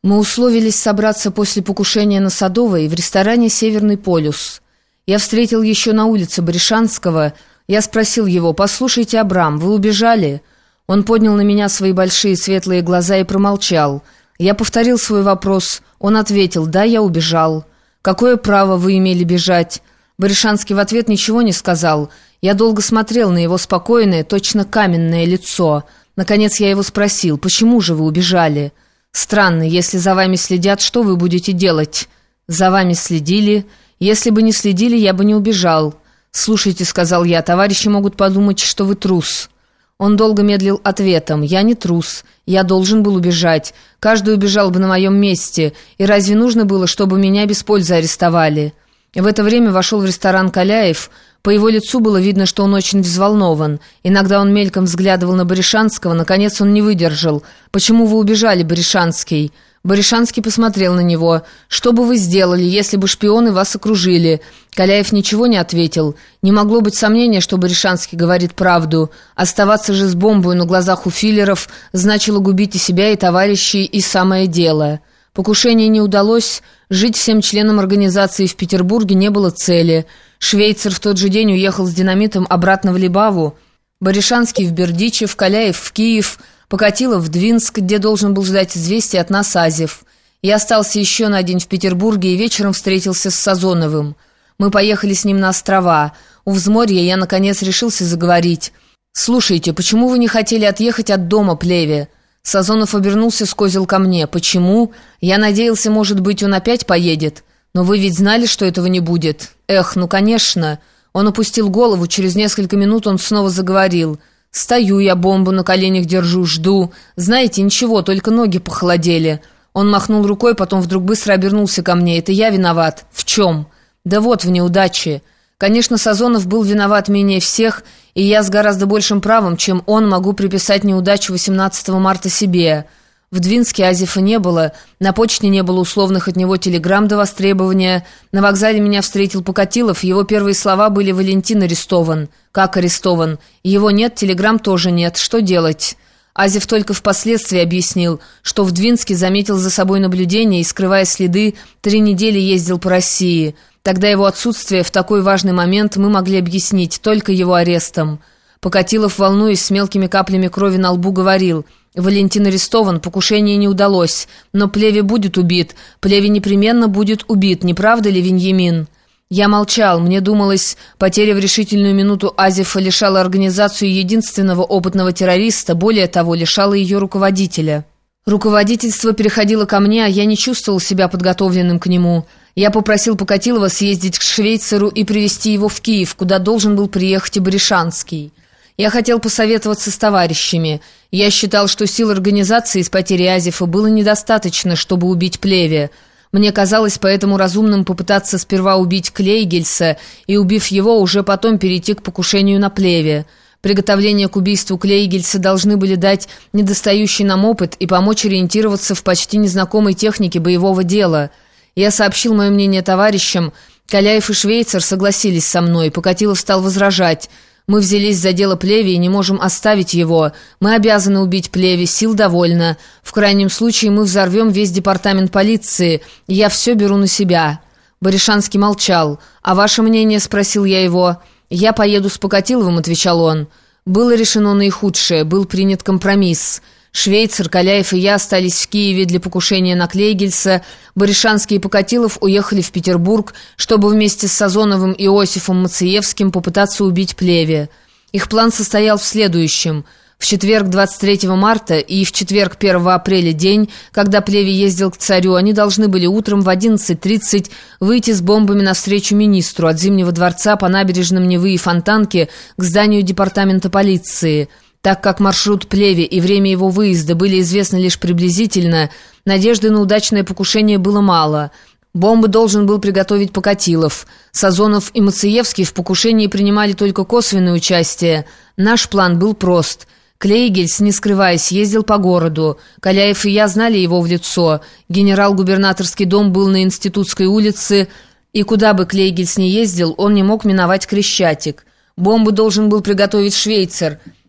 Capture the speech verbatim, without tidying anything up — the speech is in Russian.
Мы условились собраться после покушения на Садовой в ресторане «Северный полюс». Я встретил еще на улице Баришанского. Я спросил его: «Послушайте, Абрам, вы убежали?» Он поднял на меня свои большие светлые глаза и промолчал. Я повторил свой вопрос. Он ответил: «Да, я убежал». «Какое право вы имели бежать?» Баришанский в ответ ничего не сказал. Я долго смотрел на его спокойное, точно каменное лицо. Наконец я его спросил: «Почему же вы убежали?» «Странно, если за вами следят, что вы будете делать?» «За вами следили. Если бы не следили, я бы не убежал». «Слушайте», — сказал я, — «товарищи могут подумать, что вы трус». Он долго медлил ответом: «Я не трус. Я должен был убежать. Каждый убежал бы на моем месте. И разве нужно было, чтобы меня без пользы арестовали?» В это время вошел в ресторан Каляев. По его лицу было видно, что он очень взволнован. Иногда он мельком взглядывал на Баришанского. Наконец он не выдержал. «Почему вы убежали, Баришанский?» Баришанский посмотрел на него. «Что бы вы сделали, если бы шпионы вас окружили?» Каляев ничего не ответил. Не могло быть сомнения, что Баришанский говорит правду. Оставаться же с бомбой на глазах у филлеров значило губить и себя, и товарищей, и самое дело. Покушение не удалось. Жить всем членам организации в Петербурге не было цели. Швейцер в тот же день уехал с динамитом обратно в Либаву. Баришанский в Бердичев, Каляев в Киев, Покатилов в Двинск, где должен был ждать известия от нас Азев. Я остался еще на день в Петербурге и вечером встретился с Сазоновым. Мы поехали с ним на острова. У взморья я, наконец, решился заговорить. «Слушайте, почему вы не хотели отъехать от дома, Плеве?» Сазонов обернулся, скозил ко мне. «Почему? Я надеялся, может быть, он опять поедет. Но вы ведь знали, что этого не будет?» «Эх, ну, конечно». Он опустил голову, через несколько минут он снова заговорил. «Стою я, бомбу на коленях держу, жду. Знаете, ничего, только ноги похолодели». Он махнул рукой, потом вдруг быстро обернулся ко мне. «Это я виноват». «В чем?» «Да вот, в неудаче». Конечно, Сазонов был виноват менее всех, и я с гораздо большим правом, чем он, могу приписать неудачу восемнадцатого марта себе. В Двинске Азефа не было, на почте не было условных от него телеграмм до востребования. На вокзале меня встретил Покатилов, его первые слова были: «Валентин арестован». «Как арестован?» «Его нет, телеграмм тоже нет. Что делать?» Азеф только впоследствии объяснил, что в Двинске заметил за собой наблюдение и, скрывая следы, три недели ездил по России. Тогда его отсутствие в такой важный момент мы могли объяснить только его арестом. Покатилов, волнуясь, с мелкими каплями крови на лбу, говорил: «Валентин арестован, покушение не удалось, но Плеве будет убит, Плеве непременно будет убит, не правда ли, Веньямин?» Я молчал, мне думалось, потеря в решительную минуту Азефа лишала организацию единственного опытного террориста, более того, лишала ее руководителя. Руководительство переходило ко мне, а я не чувствовал себя подготовленным к нему. Я попросил Покатилова съездить к Швейцеру и привезти его в Киев, куда должен был приехать и Баришанский. Я хотел посоветоваться с товарищами. Я считал, что сил организации с потерей Азефа было недостаточно, чтобы убить Плеве. Мне казалось поэтому разумным попытаться сперва убить Клейгельса и, убив его, уже потом перейти к покушению на Плеве. Приготовления к убийству Клейгельса должны были дать недостающий нам опыт и помочь ориентироваться в почти незнакомой технике боевого дела. Я сообщил мое мнение товарищам. Каляев и Швейцер согласились со мной. Покатилов стал возражать. «Мы взялись за дело Плеве и не можем оставить его. Мы обязаны убить Плеве, сил довольно. В крайнем случае мы взорвем весь департамент полиции. Я все беру на себя». Баришанский молчал. «А ваше мнение?» — спросил я его. «Я поеду с Покатиловым», — отвечал он. Было решено наихудшее, был принят компромисс. Швейцер, Каляев и я остались в Киеве для покушения на Клейгельса. Баришанский и Покатилов уехали в Петербург, чтобы вместе с Сазоновым и Иосифом Мациевским попытаться убить Плеве. Их план состоял в следующем. В четверг двадцать третьего марта и в четверг первого апреля, день, когда Плеве ездил к царю, они должны были утром в одиннадцать тридцать выйти с бомбами навстречу министру от Зимнего дворца по набережным Невы и Фонтанки к зданию департамента полиции. Так как маршрут Плеве и время его выезда были известны лишь приблизительно, надежды на удачное покушение было мало. Бомбы должен был приготовить Покатилов. Сазонов и Мациевский в покушении принимали только косвенное участие. Наш план был прост. Клейгельс, не скрываясь, ездил по городу. Каляев и я знали его в лицо. Генерал-губернаторский дом был на Институтской улице, и куда бы Клейгельс ни ездил, он не мог миновать Крещатик. Бомбы должен был приготовить Швейцер –